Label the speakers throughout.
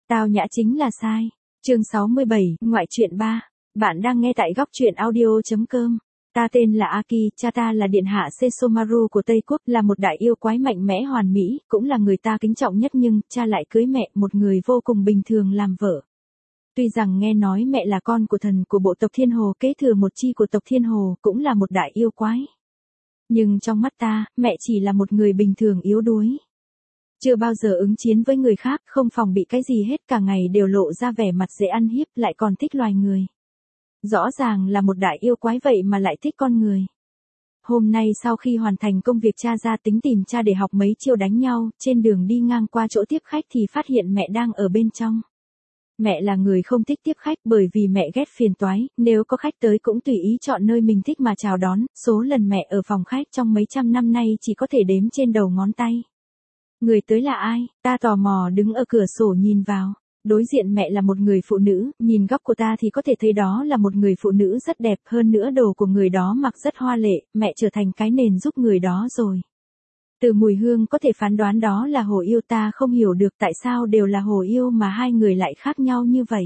Speaker 1: Tao nhã chính là sai. Chương 67, ngoại truyện 3. Bạn đang nghe tại góc truyện audio.com. Ta tên là Aki, cha ta là điện hạ Sesomaru của Tây Quốc, là một đại yêu quái mạnh mẽ hoàn mỹ, cũng là người ta kính trọng nhất, nhưng cha lại cưới mẹ, một người vô cùng bình thường làm vợ. Tuy rằng nghe nói mẹ là con của thần của bộ tộc Thiên Hồ, kế thừa một chi của tộc Thiên Hồ, cũng là một đại yêu quái. Nhưng trong mắt ta, mẹ chỉ là một người bình thường yếu đuối. Chưa bao giờ ứng chiến với người khác, không phòng bị cái gì hết, cả ngày đều lộ ra vẻ mặt dễ ăn hiếp, lại còn thích loài người. Rõ ràng là một đại yêu quái vậy mà lại thích con người. Hôm nay sau khi hoàn thành công việc, cha ra tính tìm cha để học mấy chiêu đánh nhau, trên đường đi ngang qua chỗ tiếp khách thì phát hiện mẹ đang ở bên trong. Mẹ là người không thích tiếp khách bởi vì mẹ ghét phiền toái, nếu có khách tới cũng tùy ý chọn nơi mình thích mà chào đón, số lần mẹ ở phòng khách trong mấy trăm năm nay chỉ có thể đếm trên đầu ngón tay. Người tới là ai? Ta tò mò đứng ở cửa sổ nhìn vào. Đối diện mẹ là một người phụ nữ, nhìn góc của ta thì có thể thấy đó là một người phụ nữ rất đẹp, hơn nữa đồ của người đó mặc rất hoa lệ, mẹ trở thành cái nền giúp người đó rồi. Từ mùi hương có thể phán đoán đó là hồ yêu, ta không hiểu được tại sao đều là hồ yêu mà hai người lại khác nhau như vậy.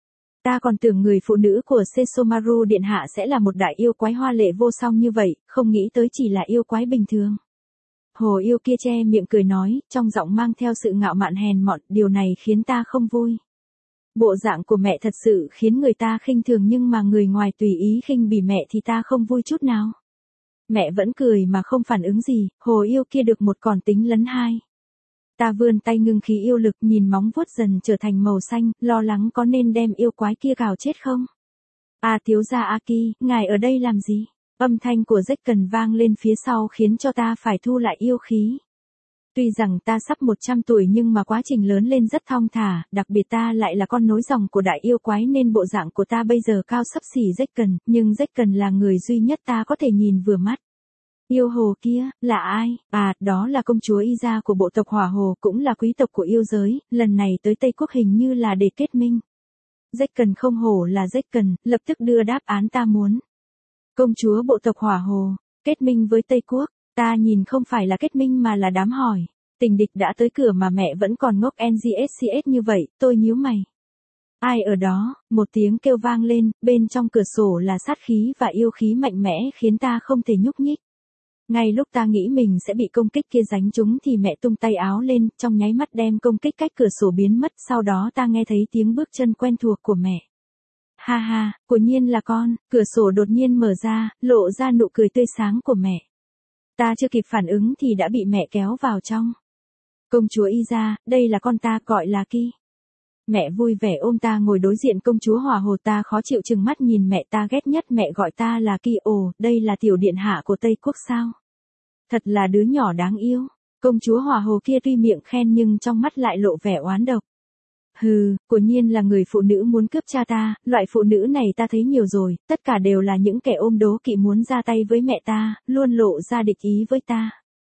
Speaker 1: Ta còn tưởng người phụ nữ của Sesomaru điện hạ sẽ là một đại yêu quái hoa lệ vô song như vậy, không nghĩ tới chỉ là yêu quái bình thường. Hồ yêu kia che miệng cười nói, trong giọng mang theo sự ngạo mạn hèn mọn, điều này khiến ta không vui. Bộ dạng của mẹ thật sự khiến người ta khinh thường, nhưng mà người ngoài tùy ý khinh bỉ mẹ thì ta không vui chút nào. Mẹ vẫn cười mà không phản ứng gì, hồ yêu kia được một còn tính lấn hai. Ta vươn tay ngưng khí yêu lực, nhìn móng vuốt dần trở thành màu xanh, lo lắng có nên đem yêu quái kia cào chết không? À, thiếu gia Aki, ngài ở đây làm gì? Âm thanh của Rách Cần vang lên phía sau khiến cho ta phải thu lại yêu khí. Tuy rằng ta sắp 100 tuổi nhưng mà quá trình lớn lên rất thong thả, đặc biệt ta lại là con nối dòng của đại yêu quái nên bộ dạng của ta bây giờ cao xấp xỉ Rách Cần, nhưng Rách Cần là người duy nhất ta có thể nhìn vừa mắt. Yêu hồ kia, là ai? À, đó là công chúa Iza của bộ tộc Hỏa Hồ, cũng là quý tộc của yêu giới, lần này tới Tây Quốc hình như là để kết minh. Rách Cần không hổ là Rách Cần, lập tức đưa đáp án ta muốn. Công chúa bộ tộc Hỏa Hồ, kết minh với Tây Quốc, ta nhìn không phải là kết minh mà là đám hỏi. Tình địch đã tới cửa mà mẹ vẫn còn ngốc NGSCS như vậy, tôi nhíu mày. Ai ở đó? Một tiếng kêu vang lên, bên trong cửa sổ là sát khí và yêu khí mạnh mẽ khiến ta không thể nhúc nhích. Ngay lúc ta nghĩ mình sẽ bị công kích kia đánh trúng thì mẹ tung tay áo lên, trong nháy mắt đem công kích cách cửa sổ biến mất, sau đó ta nghe thấy tiếng bước chân quen thuộc của mẹ. Ha ha, quả nhiên là con, cửa sổ đột nhiên mở ra, lộ ra nụ cười tươi sáng của mẹ. Ta chưa kịp phản ứng thì đã bị mẹ kéo vào trong. Công chúa Iza, đây là con ta, gọi là Ki. Mẹ vui vẻ ôm ta ngồi đối diện công chúa Hỏa Hồ, ta khó chịu trừng mắt nhìn mẹ, ta ghét nhất mẹ gọi ta là Ki. Ồ, đây là tiểu điện hạ của Tây Quốc sao? Thật là đứa nhỏ đáng yêu. Công chúa Hỏa Hồ kia tuy miệng khen nhưng trong mắt lại lộ vẻ oán độc. Hừ, quả nhiên là người phụ nữ muốn cướp cha ta, loại phụ nữ này ta thấy nhiều rồi, tất cả đều là những kẻ ôm đố kỵ muốn ra tay với mẹ ta, luôn lộ ra địch ý với ta.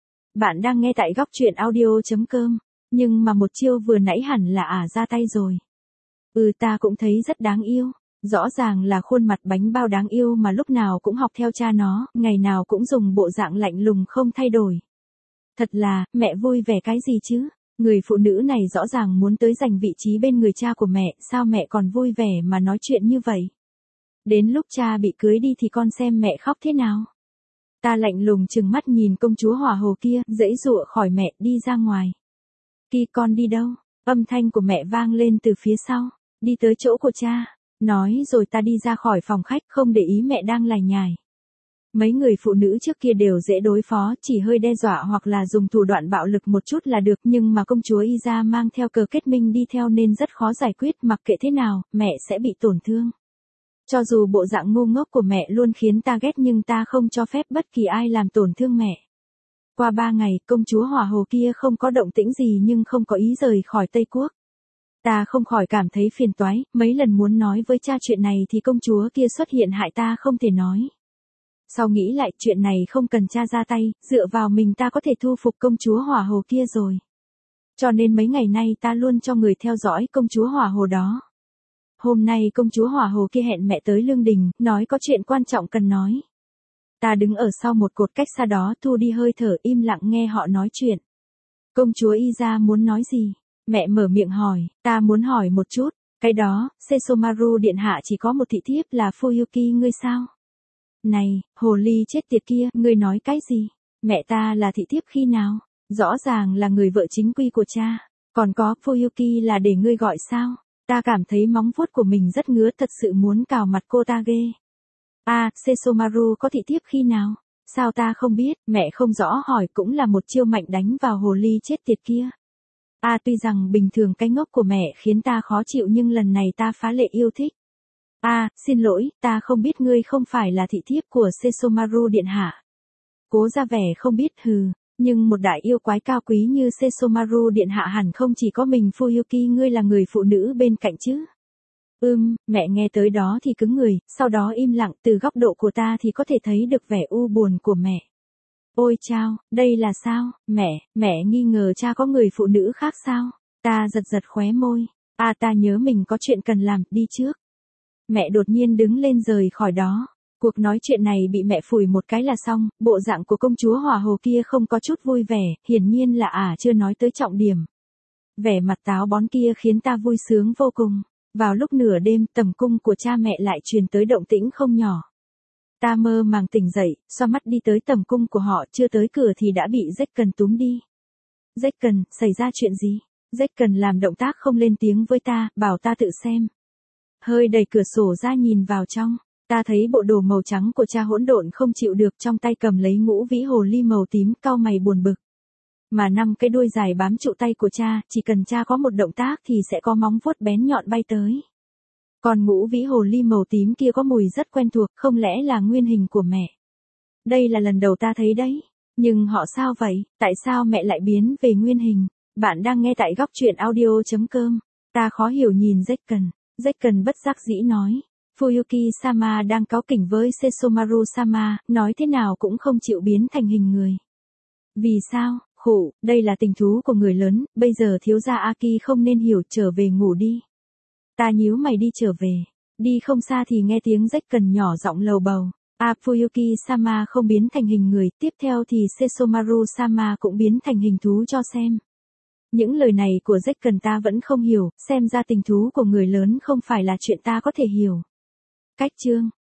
Speaker 1: Bạn đang nghe tại góc truyện audio.com, nhưng mà một chiêu vừa nãy hẳn là ra tay rồi. Ta cũng thấy rất đáng yêu, rõ ràng là khuôn mặt bánh bao đáng yêu mà lúc nào cũng học theo cha nó, ngày nào cũng dùng bộ dạng lạnh lùng không thay đổi. Thật là, mẹ vui vẻ cái gì chứ? Người phụ nữ này rõ ràng muốn tới giành vị trí bên người cha của mẹ, sao mẹ còn vui vẻ mà nói chuyện như vậy? Đến lúc cha bị cưới đi thì con xem mẹ khóc thế nào? Ta lạnh lùng trừng mắt nhìn công chúa Hỏa Hồ kia, giãy giụa khỏi mẹ, đi ra ngoài. Ki, con đi đâu? Âm thanh của mẹ vang lên từ phía sau. Đi tới chỗ của cha. Nói rồi ta đi ra khỏi phòng khách, không để ý mẹ đang lải nhải. Mấy người phụ nữ trước kia đều dễ đối phó, chỉ hơi đe dọa hoặc là dùng thủ đoạn bạo lực một chút là được, nhưng mà công chúa Iza mang theo cờ kết minh đi theo nên rất khó giải quyết, mặc kệ thế nào, mẹ sẽ bị tổn thương. Cho dù bộ dạng ngu ngốc của mẹ luôn khiến ta ghét nhưng ta không cho phép bất kỳ ai làm tổn thương mẹ. Qua 3 ngày, công chúa Hỏa Hồ kia không có động tĩnh gì nhưng không có ý rời khỏi Tây Quốc. Ta không khỏi cảm thấy phiền toái, mấy lần muốn nói với cha chuyện này thì công chúa kia xuất hiện hại ta không thể nói. Sau nghĩ lại chuyện này không cần cha ra tay, dựa vào mình ta có thể thu phục công chúa Hỏa Hồ kia rồi. Cho nên mấy ngày nay ta luôn cho người theo dõi công chúa Hỏa Hồ đó. Hôm nay công chúa Hỏa Hồ kia hẹn mẹ tới Lương Đình, nói có chuyện quan trọng cần nói. Ta đứng ở sau một cột cách xa đó thu đi hơi thở, im lặng nghe họ nói chuyện. Công chúa Iza muốn nói gì? Mẹ mở miệng hỏi, ta muốn hỏi một chút, cái đó, Sesomaru điện hạ chỉ có một thị thiếp là Fuyuki ngươi sao? Này, hồ ly chết tiệt kia, ngươi nói cái gì? Mẹ ta là thị thiếp khi nào? Rõ ràng là người vợ chính quy của cha, còn có Fuyuki là để ngươi gọi sao? Ta cảm thấy móng vuốt của mình rất ngứa, thật sự muốn cào mặt cô ta ghê. Sesomaru có thị thiếp khi nào? Sao ta không biết, mẹ không rõ hỏi cũng là một chiêu mạnh đánh vào hồ ly chết tiệt kia. Tuy rằng bình thường cái ngốc của mẹ khiến ta khó chịu nhưng lần này ta phá lệ yêu thích. Xin lỗi, ta không biết ngươi không phải là thị thiếp của Sesomaru điện hạ. Cố ra vẻ không biết hừ, nhưng một đại yêu quái cao quý như Sesomaru điện hạ hẳn không chỉ có mình Fuyuki ngươi là người phụ nữ bên cạnh chứ. Mẹ nghe tới đó thì cứng người, sau đó im lặng, từ góc độ của ta thì có thể thấy được vẻ u buồn của mẹ. Ôi chao, đây là sao, mẹ nghi ngờ cha có người phụ nữ khác sao? Ta giật khóe môi. Ta nhớ mình có chuyện cần làm, đi trước. Mẹ đột nhiên đứng lên rời khỏi đó. Cuộc nói chuyện này bị mẹ phủi một cái là xong, bộ dạng của công chúa hỏa hồ kia không có chút vui vẻ, hiển nhiên là chưa nói tới trọng điểm. Vẻ mặt táo bón kia khiến ta vui sướng vô cùng. Vào lúc nửa đêm, tầm cung của cha mẹ lại truyền tới động tĩnh không nhỏ. Ta mơ màng tỉnh dậy, xoa mắt đi tới tầm cung của họ, chưa tới cửa thì đã bị Zekken túm đi. Zekken, xảy ra chuyện gì? Zekken làm động tác không lên tiếng với ta, bảo ta tự xem. Hơi đẩy cửa sổ ra nhìn vào trong, ta thấy bộ đồ màu trắng của cha hỗn độn không chịu được, trong tay cầm lấy ngũ vĩ hồ ly màu tím, cau mày buồn bực. Mà 5 cái đuôi dài bám trụ tay của cha, chỉ cần cha có một động tác thì sẽ có móng vuốt bén nhọn bay tới. Còn ngũ vĩ hồ ly màu tím kia có mùi rất quen thuộc, không lẽ là nguyên hình của mẹ? Đây là lần đầu ta thấy đấy. Nhưng họ sao vậy? Tại sao mẹ lại biến về nguyên hình? Bạn đang nghe tại góc truyện audio.com. Ta khó hiểu nhìn Zekken. Zekken bất giác dĩ nói. Fuyuki-sama đang cáu kỉnh với Sesomaru-sama, nói thế nào cũng không chịu biến thành hình người. Vì sao? Khổ, đây là tình thú của người lớn, bây giờ thiếu gia Aki không nên hiểu, trở về ngủ đi. Ta nhíu mày đi trở về. Đi không xa thì nghe tiếng Zekken nhỏ giọng lầu bầu. Fuyuki-sama không biến thành hình người, tiếp theo thì Sesomaru-sama cũng biến thành hình thú cho xem. Những lời này của Zekken ta vẫn không hiểu, xem ra tình thú của người lớn không phải là chuyện ta có thể hiểu. Cách chương